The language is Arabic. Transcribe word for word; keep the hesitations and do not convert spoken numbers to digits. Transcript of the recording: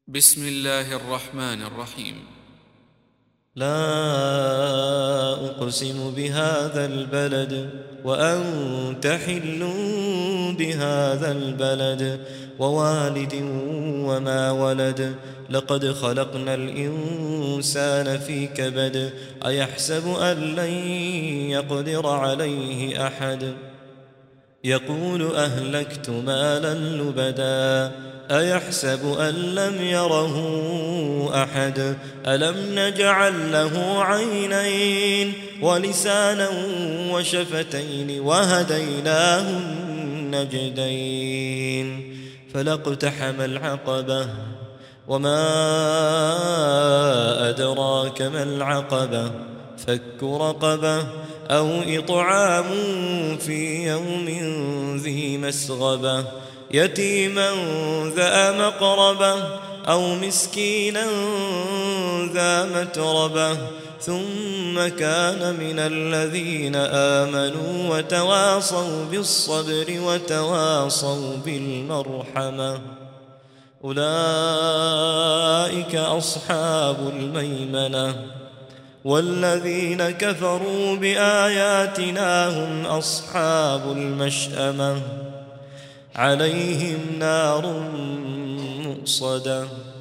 بسم الله الرحمن الرحيم. لا أقسم بهذا البلد وأنت حل بهذا البلد ووالد وما ولد لقد خلقنا الإنسان في كبد أيحسب أن لن يقدر عليه أحد يقول أهلكت مالا لبدا أيحسب أن لم يره أحد ألم نجعل له عينين ولسانا وشفتين وهديناه النجدين فلاقتحم العقبة وما أدراك ما العقبة فك رقبة أو إطعام في يوم ذي مسغبة يتيما ذا مقربة أو مسكينا ذا متربة ثم كان من الذين آمنوا وتواصوا بالصبر وتواصوا بالمرحمة أولئك أصحاب الميمنة والذين كفروا بآياتنا هم أصحاب المشأمة عليهم نار مؤصدة.